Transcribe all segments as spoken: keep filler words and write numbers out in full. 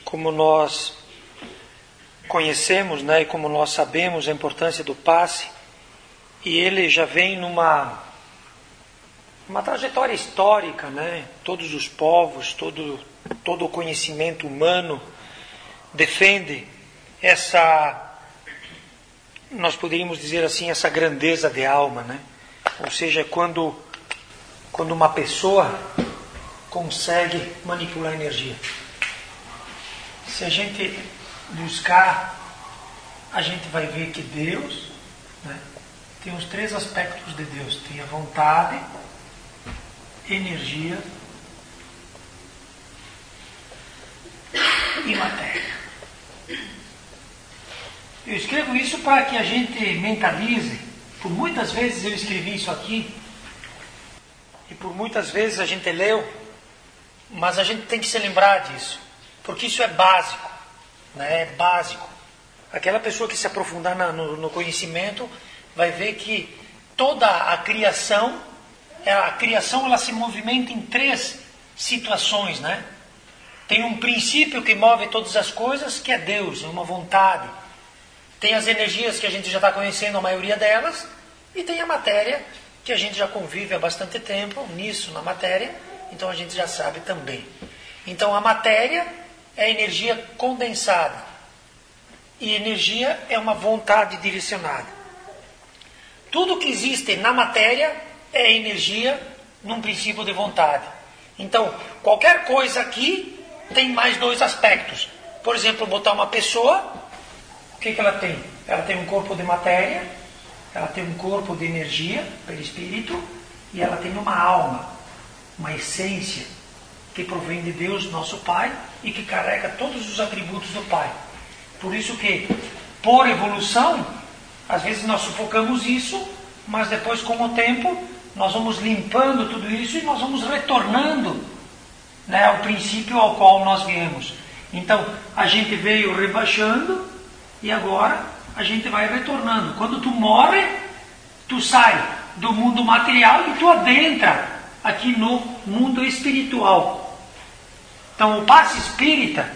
como nós conhecemos, né, e como nós sabemos a importância do passe, e ele já vem numa uma trajetória histórica, né? Todos os povos, todo, todo o conhecimento humano defende essa, nós poderíamos dizer assim, essa grandeza de alma, né? Ou seja, quando, quando uma pessoa consegue manipular a energia. Se a gente buscar, a gente vai ver que Deus, né, tem os três aspectos de Deus. Tem a vontade, energia e matéria. Eu escrevo isso para que a gente mentalize. Por muitas vezes eu escrevi isso aqui, e por muitas vezes a gente leu, mas a gente tem que se lembrar disso, porque isso é básico, né? É básico. Aquela pessoa que se aprofundar na, no, no conhecimento vai ver que toda a criação, a criação ela se movimenta em três situações, né? Tem um princípio que move todas as coisas, que é Deus, é uma vontade. Tem as energias que a gente já está conhecendo, a maioria delas, e tem a matéria, que a gente já convive há bastante tempo nisso, na matéria, então a gente já sabe também. Então a matéria é energia condensada, e energia é uma vontade direcionada. Tudo que existe na matéria é energia num princípio de vontade. Então, qualquer coisa aqui tem mais dois aspectos. Por exemplo, botar uma pessoa, o que, que ela tem? Ela tem um corpo de matéria, ela tem um corpo de energia, perispírito, e ela tem uma alma, uma essência, que provém de Deus, nosso Pai, e que carrega todos os atributos do Pai. Por isso que, por evolução, às vezes nós sufocamos isso, mas depois, com o tempo, nós vamos limpando tudo isso e nós vamos retornando, né, ao princípio ao qual nós viemos. Então, a gente veio rebaixando e agora a gente vai retornando. Quando tu morre, tu sai do mundo material e tu adentra aqui no mundo espiritual. Então, o passe espírita,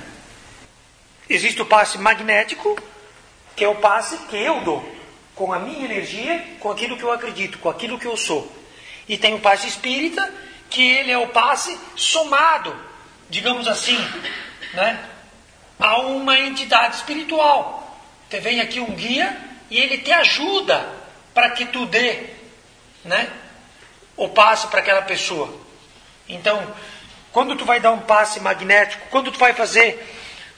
existe o passe magnético, que é o passe que eu dou, com a minha energia, com aquilo que eu acredito, com aquilo que eu sou. E tem o passe espírita, que ele é o passe somado, digamos assim, né, a uma entidade espiritual. Você vem aqui um guia e ele te ajuda para que tu dê, né, o passe para aquela pessoa. Então, quando tu vai dar um passe magnético, quando tu vai fazer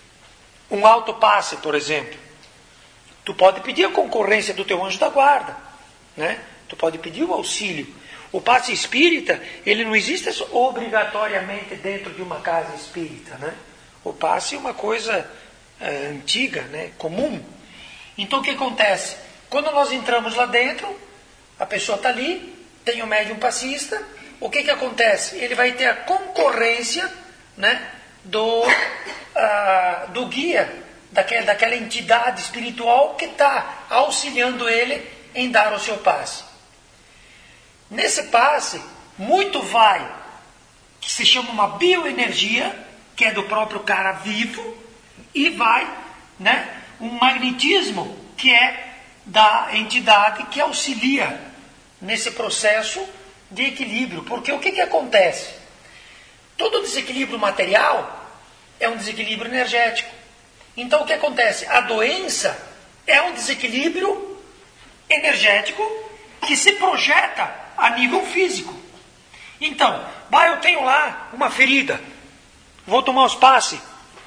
um autopasse, por exemplo, tu pode pedir a concorrência do teu anjo da guarda, né? Tu pode pedir o auxílio. O passe espírita, ele não existe obrigatoriamente dentro de uma casa espírita, né? O passe é uma coisa é, antiga, né? Comum. Então o que acontece? Quando nós entramos lá dentro, a pessoa está ali, tem o médium passista, o que, que acontece? Ele vai ter a concorrência, né, do, uh, do guia, daquela, daquela entidade espiritual que está auxiliando ele em dar o seu passe. Nesse passe, muito vai, que se chama uma bioenergia, que é do próprio cara vivo, e vai, né, um magnetismo, que é da entidade que auxilia nesse processo de equilíbrio. Porque o que, que acontece? Todo desequilíbrio material é um desequilíbrio energético. Então o que acontece? A doença é um desequilíbrio energético que se projeta a nível físico. Então, bah, eu tenho lá uma ferida, vou tomar os passes.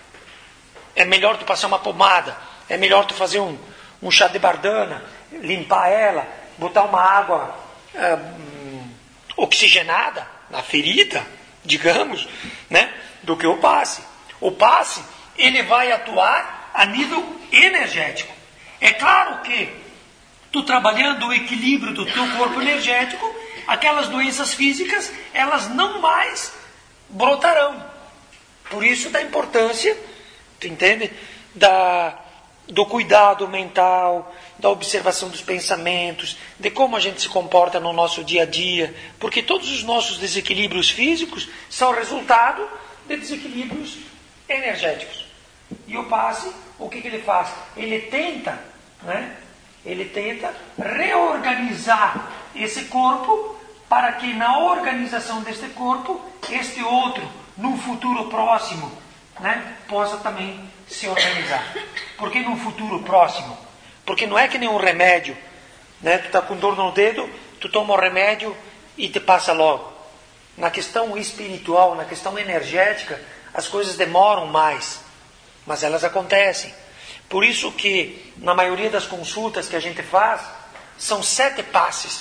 É melhor tu passar uma pomada, é melhor tu fazer um, um chá de bardana, limpar ela, botar uma água hum, oxigenada na ferida, digamos, né, do que o passe. O passe, ele vai atuar a nível energético. É claro que tu trabalhando o equilíbrio do teu corpo energético, aquelas doenças físicas, elas não mais brotarão. Por isso da importância, tu entende? Da, do cuidado mental, da observação dos pensamentos, de como a gente se comporta no nosso dia a dia, porque todos os nossos desequilíbrios físicos são resultado de desequilíbrios energéticos. E o passe, o que, que ele faz? Ele tenta, né? Ele tenta reorganizar esse corpo para que na organização deste corpo, este outro, num futuro próximo, né, possa também se organizar. Por que num futuro próximo? Porque não é que nem um remédio, né? Tu está com dor no dedo, tu toma o remédio e te passa logo. Na questão espiritual, na questão energética, as coisas demoram mais, mas elas acontecem. Por isso que na maioria das consultas que a gente faz, são sete passes.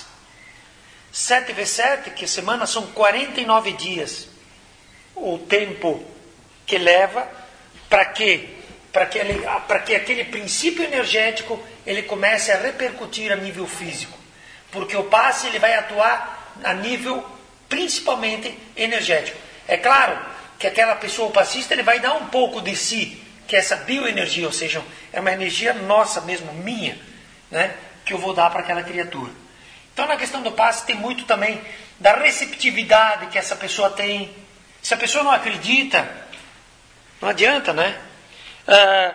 Sete vezes sete, que semana são quarenta e nove dias. O tempo que leva para quê? Para que, ele, para que aquele princípio energético ele comece a repercutir a nível físico. Porque o passe ele vai atuar a nível principalmente energético. É claro que aquela pessoa, o passista, ele vai dar um pouco de si, que é essa bioenergia, ou seja, é uma energia nossa mesmo, minha, né, que eu vou dar para aquela criatura. Então na questão do passe tem muito também da receptividade que essa pessoa tem. Se a pessoa não acredita, não adianta, né? Uh,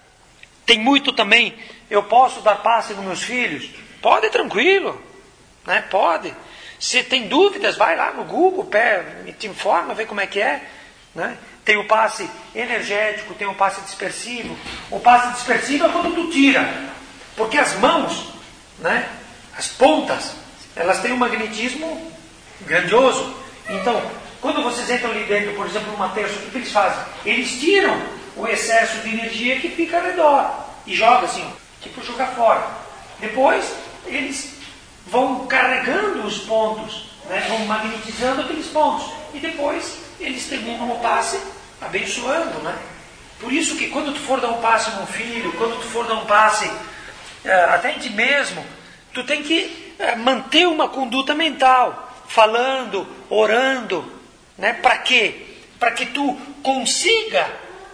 tem muito também, eu posso dar passe nos meus filhos? Pode, tranquilo, né? Pode. Se tem dúvidas, vai lá no Google, pé, te informa, vê como é que é, né? Tem o passe energético, tem o passe dispersivo. O passe dispersivo é quando tu tira, porque as mãos, né, as pontas, elas têm um magnetismo grandioso. Então, quando vocês entram ali dentro, por exemplo, numa terça, o que eles fazem? Eles tiram o excesso de energia que fica ao redor e jogam assim, tipo jogar fora. Depois, eles vão carregando os pontos, né, vão magnetizando aqueles pontos. E depois, eles terminam o passe abençoando, né? Por isso que quando tu for dar um passe num filho, quando tu for dar um passe até em ti mesmo, tu tem que manter uma conduta mental, falando, orando, né? Para quê? Para que tu consiga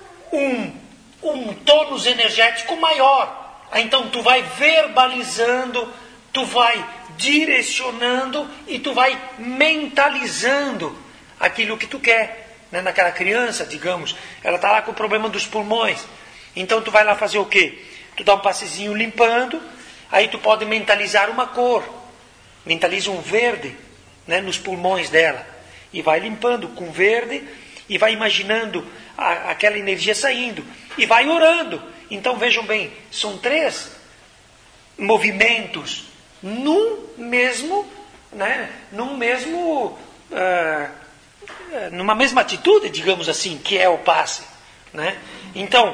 um, um tônus energético maior. Então tu vai verbalizando, tu vai direcionando e tu vai mentalizando aquilo que tu quer. Né? Naquela criança, digamos, ela está lá com o problema dos pulmões. Então tu vai lá fazer o quê? Tu dá um passezinho limpando, aí tu pode mentalizar uma cor. Mentaliza um verde, né, nos pulmões dela. E vai limpando com verde e vai imaginando a, aquela energia saindo. E vai orando. Então vejam bem, são três movimentos num mesmo, né, num mesmo... Uh, numa mesma atitude, digamos assim, que é o passe, né? Então,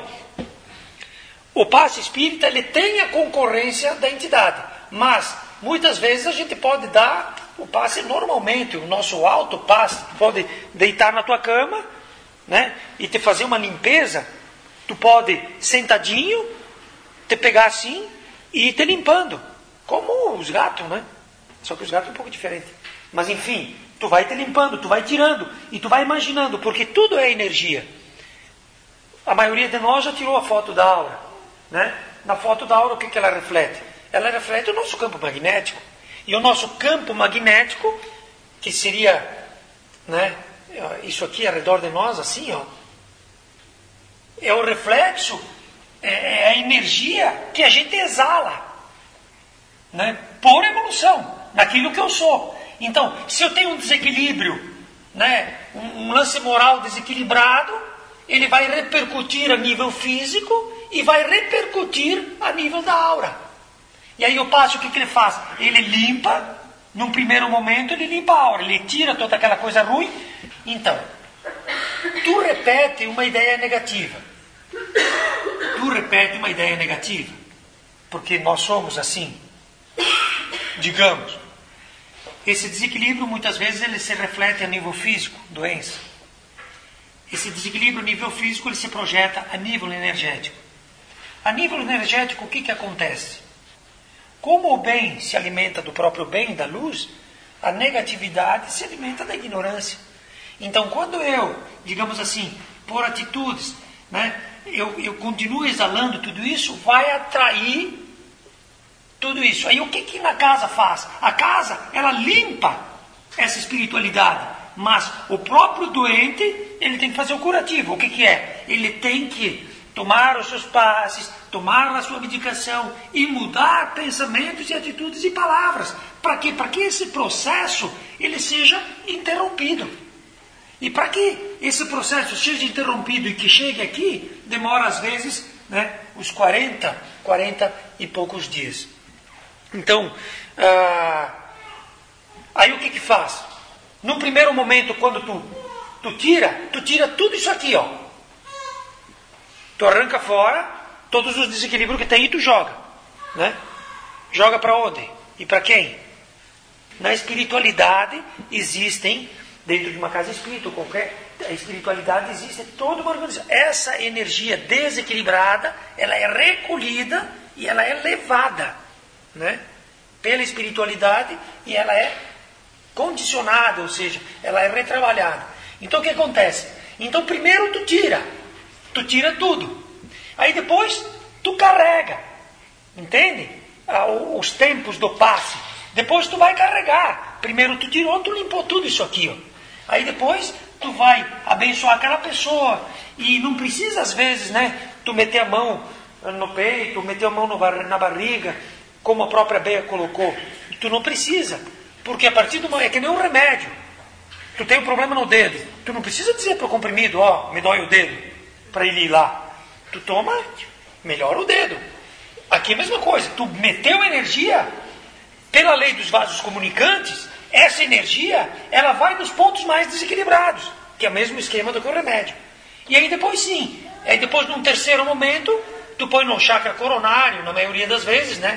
o passe espírita ele tem a concorrência da entidade, mas muitas vezes a gente pode dar o passe normalmente, o nosso alto passe, tu pode deitar na tua cama, né, e te fazer uma limpeza, tu pode sentadinho, te pegar assim e ir te limpando, como os gatos, né? Só que os gatos é um pouco diferente, mas enfim, tu vai te limpando, tu vai tirando e tu vai imaginando, porque tudo é energia. A maioria de nós já tirou a foto da aura, né? Na foto da aura o que, que ela reflete? Ela reflete o nosso campo magnético. E o nosso campo magnético, que seria, né, isso aqui ao redor de nós, assim, ó, é o reflexo, é a energia que a gente exala, né, por evolução, naquilo que eu sou. Então, se eu tenho um desequilíbrio, né, um, um lance moral desequilibrado, ele vai repercutir a nível físico e vai repercutir a nível da aura. E aí o passe, o que, que ele faz? Ele limpa, num primeiro momento ele limpa a aura, ele tira toda aquela coisa ruim. Então, tu repete uma ideia negativa. Tu repete uma ideia negativa. Porque nós somos assim, digamos. Esse desequilíbrio, muitas vezes, ele se reflete a nível físico, doença. Esse desequilíbrio a nível físico, ele se projeta a nível energético. A nível energético, o que, que acontece? Como o bem se alimenta do próprio bem, da luz, a negatividade se alimenta da ignorância. Então, quando eu, digamos assim, por atitudes, né, eu, eu continuo exalando tudo isso, vai atrair tudo isso. Aí o que que na casa faz? A casa, ela limpa essa espiritualidade. Mas o próprio doente, ele tem que fazer o curativo. O que que é? Ele tem que tomar os seus passes, tomar a sua medicação e mudar pensamentos e atitudes e palavras. Para quê? Para que esse processo ele seja interrompido. E para que esse processo seja interrompido e que chegue aqui, demora às vezes, né, os quarenta, quarenta e poucos dias. Então, ah, aí o que que faz? No primeiro momento, quando tu, tu tira, tu tira tudo isso aqui, ó. Tu arranca fora todos os desequilíbrios que tem e tu joga, né? Joga para onde? E para quem? Na espiritualidade existem, dentro de uma casa espírita, ou qualquer a espiritualidade existe toda uma organização. Essa energia desequilibrada, ela é recolhida e ela é levada, né, pela espiritualidade, e ela é condicionada, ou seja, ela é retrabalhada. Então o que acontece? Então primeiro tu tira, tu tira tudo. Aí depois tu carrega, entende? Ah, os tempos do passe. Depois tu vai carregar. Primeiro tu tirou, tu limpou tudo isso aqui, ó. Aí depois tu vai abençoar aquela pessoa. E não precisa às vezes, né, tu meter a mão no peito, meter a mão no bar, na barriga, como a própria Bea colocou. Tu não precisa. Porque a partir do momento, é que nem um remédio. Tu tem um problema no dedo. Tu não precisa dizer para o comprimido, ó, me dói o dedo, para ele ir lá. Tu toma, melhora o dedo. Aqui é a mesma coisa. Tu meteu energia, pela lei dos vasos comunicantes, essa energia, ela vai nos pontos mais desequilibrados, que é o mesmo esquema do que o remédio. E aí depois sim, aí depois num terceiro momento, tu põe no chakra coronário, na maioria das vezes, né?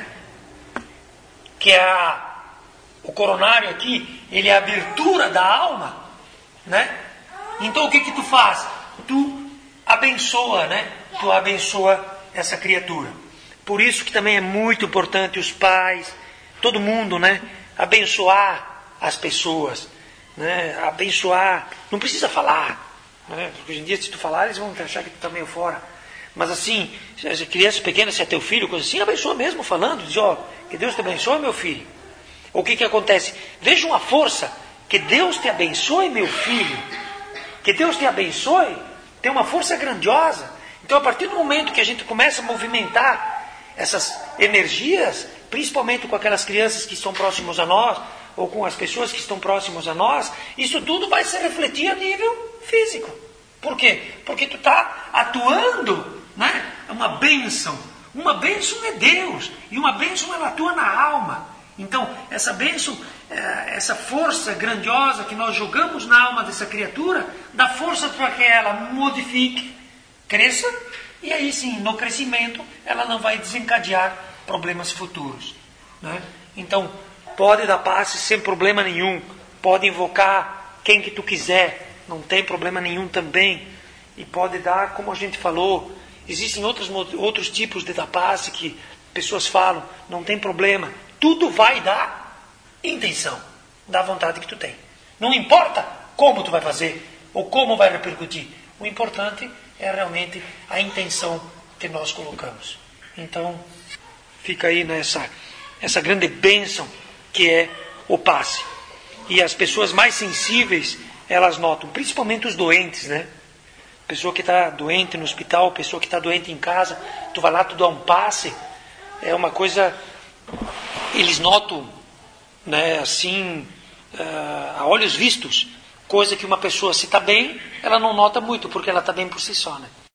Que é a, o coronário aqui, ele é a abertura da alma, né? Então o que que tu faz? Tu abençoa, né? Tu abençoa essa criatura. Por isso que também é muito importante os pais, todo mundo, né? Abençoar as pessoas, né? Abençoar, não precisa falar, né? Porque hoje em dia se tu falar eles vão achar que tu está meio fora, mas assim, se as crianças pequenas, se é teu filho, coisa assim, abençoa mesmo falando, diz, ó, que Deus te abençoe, meu filho. O que que acontece? Veja uma força, que Deus te abençoe, meu filho, que Deus te abençoe, tem uma força grandiosa. Então a partir do momento que a gente começa a movimentar essas energias, principalmente com aquelas crianças que estão próximos a nós, ou com as pessoas que estão próximas a nós, isso tudo vai se refletir a nível físico. Por quê? Porque tu está atuando, né? É uma bênção. Uma bênção é Deus. E uma bênção ela atua na alma. Então, essa bênção, essa força grandiosa que nós jogamos na alma dessa criatura, dá força para que ela modifique, cresça, e aí sim, no crescimento, ela não vai desencadear problemas futuros, né? Então, pode dar passe sem problema nenhum. Pode invocar quem que tu quiser. Não tem problema nenhum também. E pode dar, como a gente falou, existem outros, outros tipos de dar passe que pessoas falam. Não tem problema. Tudo vai dar intenção, da vontade que tu tem. Não importa como tu vai fazer ou como vai repercutir. O importante é realmente a intenção que nós colocamos. Então, fica aí nessa essa grande bênção que é o passe. E as pessoas mais sensíveis, elas notam, principalmente os doentes, né? Pessoa que está doente no hospital, pessoa que está doente em casa, tu vai lá, tu dá um passe, é uma coisa, eles notam, né, assim, uh, a olhos vistos, coisa que uma pessoa, se está bem, ela não nota muito, porque ela está bem por si só, né?